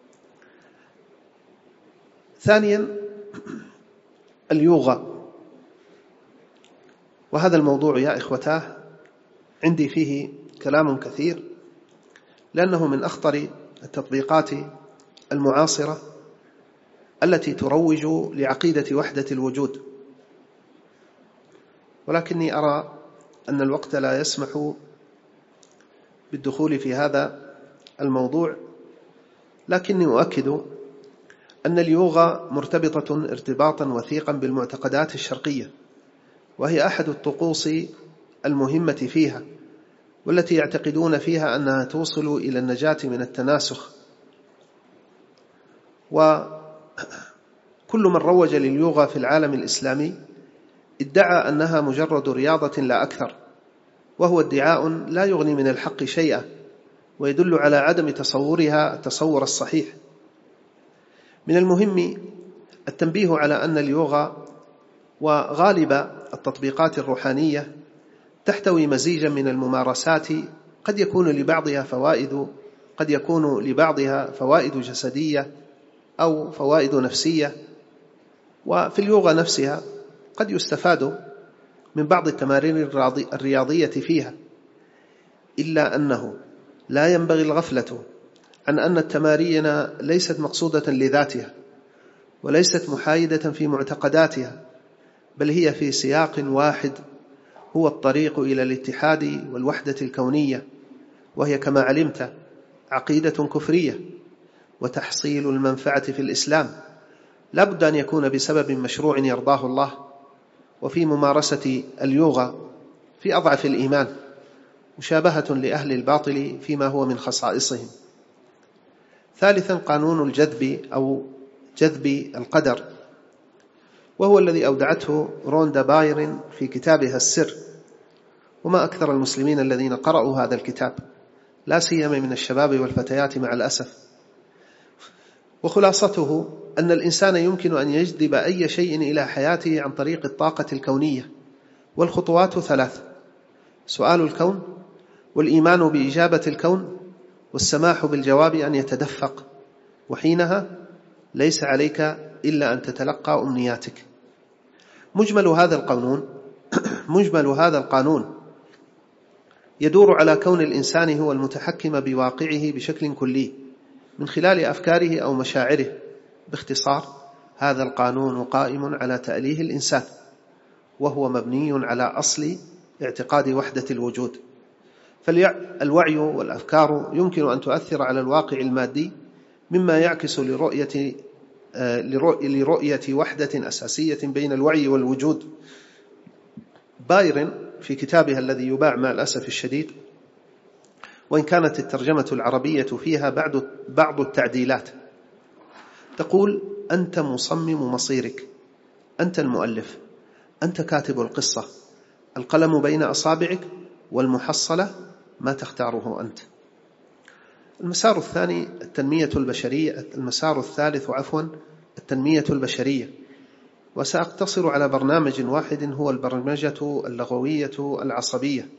ثانيا اليوغا، وهذا الموضوع يا إخوتاه عندي فيه كلام كثير، لأنه من أخطر التطبيقات المعاصرة التي تروج لعقيدة وحدة الوجود، ولكني أرى أن الوقت لا يسمح بالدخول في هذا الموضوع، لكني أؤكد أن اليوغا مرتبطة ارتباطا وثيقا بالمعتقدات الشرقية، وهي أحد الطقوس المهمة فيها، والتي يعتقدون فيها أنها توصل إلى النجاة من التناسخ. وكل من روج لليوغا في العالم الإسلامي ادعى أنها مجرد رياضة لا أكثر، وهو ادعاء لا يغني من الحق شيئا، ويدل على عدم تصورها التصور الصحيح. من المهم التنبيه على أن اليوغا وغالب التطبيقات الروحانية تحتوي مزيجا من الممارسات قد يكون لبعضها فوائد جسدية أو فوائد نفسية، وفي اليوغا نفسها قد يستفاد من بعض التمارين الرياضية فيها، إلا أنه لا ينبغي الغفلة عن أن التمارين ليست مقصودة لذاتها، وليست محايدة في معتقداتها، بل هي في سياق واحد هو الطريق إلى الاتحاد والوحدة الكونية، وهي كما علمت عقيدة كفرية، وتحصيل المنفعة في الإسلام لا بد أن يكون بسبب مشروع يرضاه الله. وفي ممارسة اليوغا في أضعف الإيمان مشابهة لأهل الباطل فيما هو من خصائصهم. ثالثا قانون الجذب أو جذب القدر، وهو الذي أودعته روندا بايرن في كتابها السر، وما أكثر المسلمين الذين قرأوا هذا الكتاب، لا سيما من الشباب والفتيات مع الأسف. وخلاصته أن الإنسان يمكن أن يجذب أي شيء إلى حياته عن طريق الطاقة الكونية، والخطوات 3: سؤال الكون، والإيمان بإجابة الكون، والسماح بالجواب أن يتدفق، وحينها ليس عليك إلا أن تتلقى أمنياتك. مجمل هذا القانون يدور على كون الإنسان هو المتحكم بواقعه بشكل كلي من خلال أفكاره أو مشاعره. باختصار، هذا القانون قائم على تأليه الإنسان، وهو مبني على أصل اعتقاد وحدة الوجود. فالوعي والأفكار يمكن أن تؤثر على الواقع المادي، مما يعكس لرؤية وحدة أساسية بين الوعي والوجود. بايرن في كتابها الذي يباع مع الأسف الشديد، وإن كانت الترجمة العربية فيها بعض التعديلات، تقول: أنت مصمم مصيرك، أنت المؤلف، أنت كاتب القصة، القلم بين أصابعك، والمحصلة ما تختاره أنت. المسار الثالث التنمية البشرية، وسأقتصر على برنامج واحد، هو البرمجة اللغوية العصبية.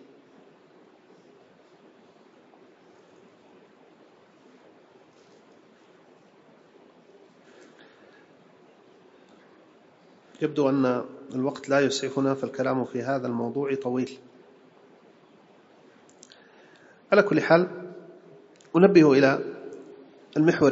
يبدو أن الوقت لا يسعفنا، فالكلام في هذا الموضوع طويل. على كل حال، أنبه إلى المحور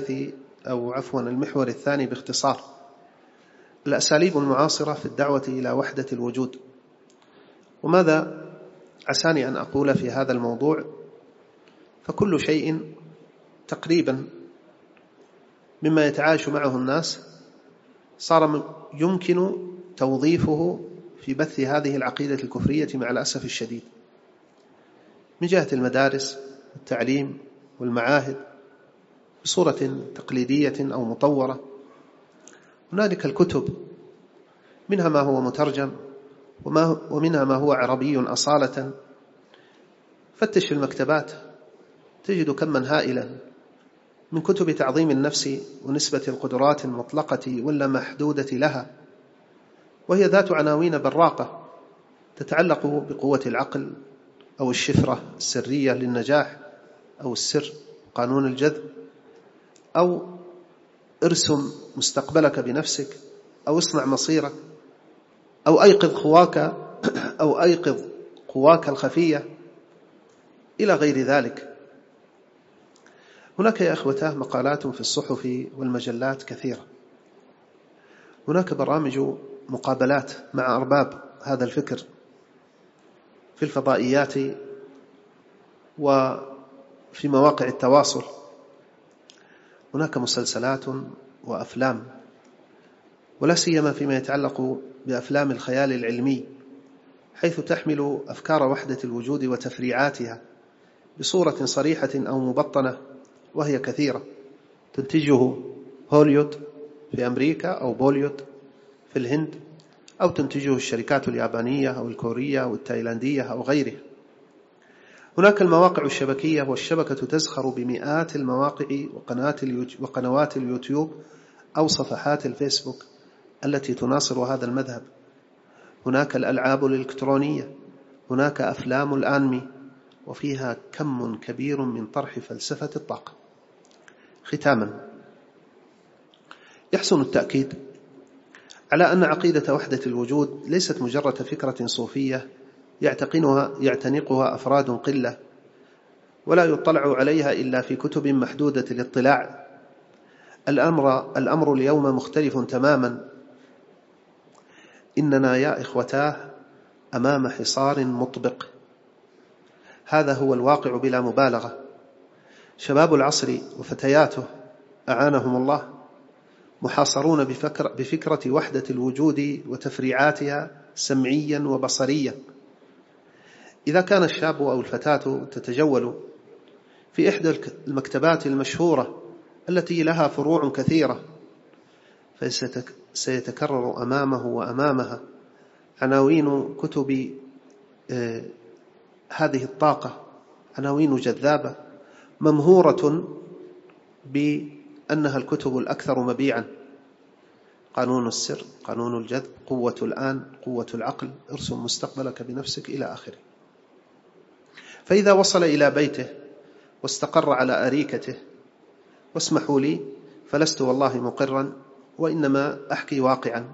الثاني باختصار: الأساليب المعاصرة في الدعوة إلى وحدة الوجود. وماذا عساني أن أقول في هذا الموضوع؟ فكل شيء تقريبا مما يتعايش معه الناس صار يمكن توظيفه في بث هذه العقيدة الكفرية مع الأسف الشديد، من جهة المدارس والتعليم والمعاهد بصورة تقليدية أو مطورة. هنالك الكتب، منها ما هو مترجم ومنها ما هو عربي أصالة. فتش في المكتبات تجد كما هائلا من كتب تعظيم النفس ونسبة القدرات المطلقة ولا محدودة لها، وهي ذات عناوين براقة تتعلق بقوة العقل أو الشفرة السرية للنجاح أو السر، قانون الجذب، أو ارسم مستقبلك بنفسك، أو اصنع مصيرك، أو أيقظ قواك أو أيقظ قواك الخفية إلى غير ذلك. هناك يا إخوتاه مقالات في الصحف والمجلات كثيرة، هناك برامج مقابلات مع أرباب هذا الفكر في الفضائيات وفي مواقع التواصل، هناك مسلسلات وأفلام، ولا سيما فيما يتعلق بأفلام الخيال العلمي، حيث تحمل أفكار وحدة الوجود وتفريعاتها بصورة صريحة أو مبطنة، وهي كثيرة، تنتجه هوليوود في أمريكا أو بوليوود في الهند، أو تنتجه الشركات اليابانية أو الكورية أو التايلاندية أو غيرها. هناك المواقع الشبكية، والشبكة تزخر بمئات المواقع وقنوات اليوتيوب أو صفحات الفيسبوك التي تناصر هذا المذهب. هناك الألعاب الإلكترونية، هناك أفلام الآنمي، وفيها كم كبير من طرح فلسفة الطاقة. ختاما، يحسن التأكيد على أن عقيدة وحدة الوجود ليست مجرد فكرة صوفية يعتنقها أفراد قلة، ولا يطلع عليها إلا في كتب محدودة الاطلاع. الأمر اليوم مختلف تماما. إننا يا إخوتاه أمام حصار مطبق، هذا هو الواقع بلا مبالغة. شباب العصر وفتياته أعانهم الله محاصرون بفكرة وحدة الوجود وتفريعاتها سمعيا وبصريا. إذا كان الشاب أو الفتاة تتجول في إحدى المكتبات المشهورة التي لها فروع كثيرة، فسيتكرر أمامه وأمامها عناوين كتب هذه الطاقة، عناوين جذابة ممهورة بأنها الكتب الأكثر مبيعا: قانون السر، قانون الجذب، قوة الآن، قوة العقل، ارسم مستقبلك بنفسك، إلى آخره. فإذا وصل إلى بيته واستقر على أريكته، واسمحوا لي فلست والله مقرا وإنما أحكي واقعا،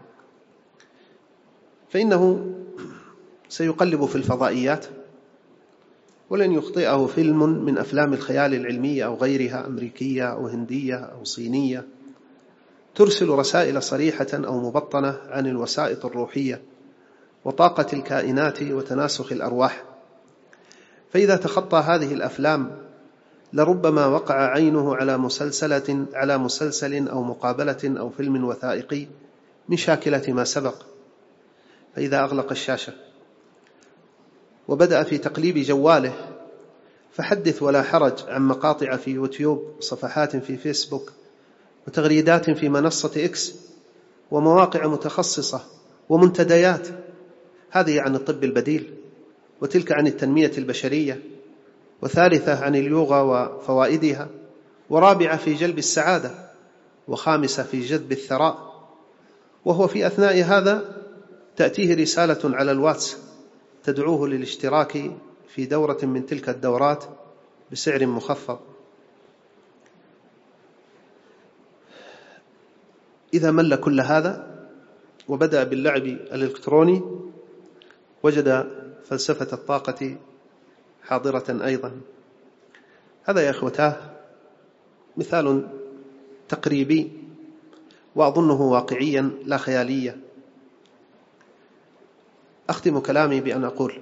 فإنه سيقلب في الفضائيات، ولن يخطئه فيلم من أفلام الخيال العلمي أو غيرها، أمريكية أو هندية أو صينية، ترسل رسائل صريحة أو مبطنة عن الوسائط الروحية وطاقة الكائنات وتناسخ الأرواح. فإذا تخطى هذه الأفلام لربما وقع عينه على مسلسل أو مقابلة أو فيلم وثائقي من شاكلة ما سبق، فإذا أغلق الشاشة وبدأ في تقليب جواله، فحدث ولا حرج عن مقاطع في يوتيوب، وصفحات في فيسبوك، وتغريدات في منصة إكس، ومواقع متخصصة ومنتديات، هذه عن الطب البديل، وتلك عن التنمية البشرية، وثالثة عن اليوغا وفوائدها، ورابعة في جلب السعادة، وخامسة في جذب الثراء. وهو في أثناء هذا تأتيه رسالة على الواتس تدعوه للاشتراك في دورة من تلك الدورات بسعر مخفض. إذا مل كل هذا وبدأ باللعب الإلكتروني، وجد فلسفة الطاقة حاضرة أيضا. هذا يا إخوتاه مثال تقريبي، وأظنه واقعيا لا خيالية. أختم كلامي بأن أقول: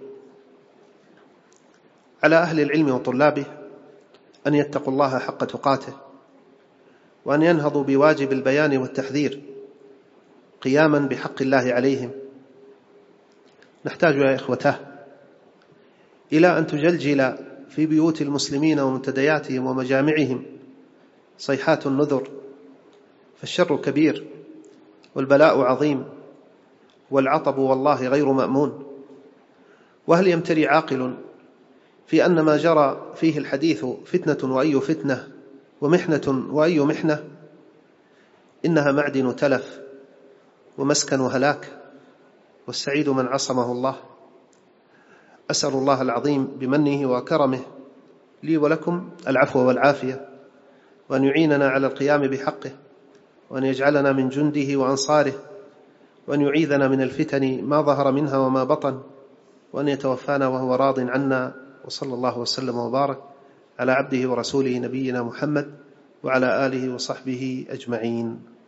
على أهل العلم وطلابه أن يتقوا الله حق تقاته، وأن ينهضوا بواجب البيان والتحذير قياما بحق الله عليهم. نحتاج يا إخوتاه إلى أن تجلجل في بيوت المسلمين ومنتدياتهم ومجامعهم صيحات النذر، فالشر كبير والبلاء عظيم والعطب والله غير مأمون. وهل يمتري عاقل في أن ما جرى فيه الحديث فتنة وأي فتنة، ومحنة وأي محنة؟ إنها معدن تلف ومسكن هلاك، والسعيد من عصمه الله. أسأل الله العظيم بمنه وكرمه لي ولكم العفو والعافية، وأن يعيننا على القيام بحقه، وأن يجعلنا من جنده وأنصاره، وأن يعيذنا من الفتن ما ظهر منها وما بطن، وأن يتوفانا وهو راض عنا. وصلى الله وسلم وبارك على عبده ورسوله نبينا محمد وعلى آله وصحبه أجمعين.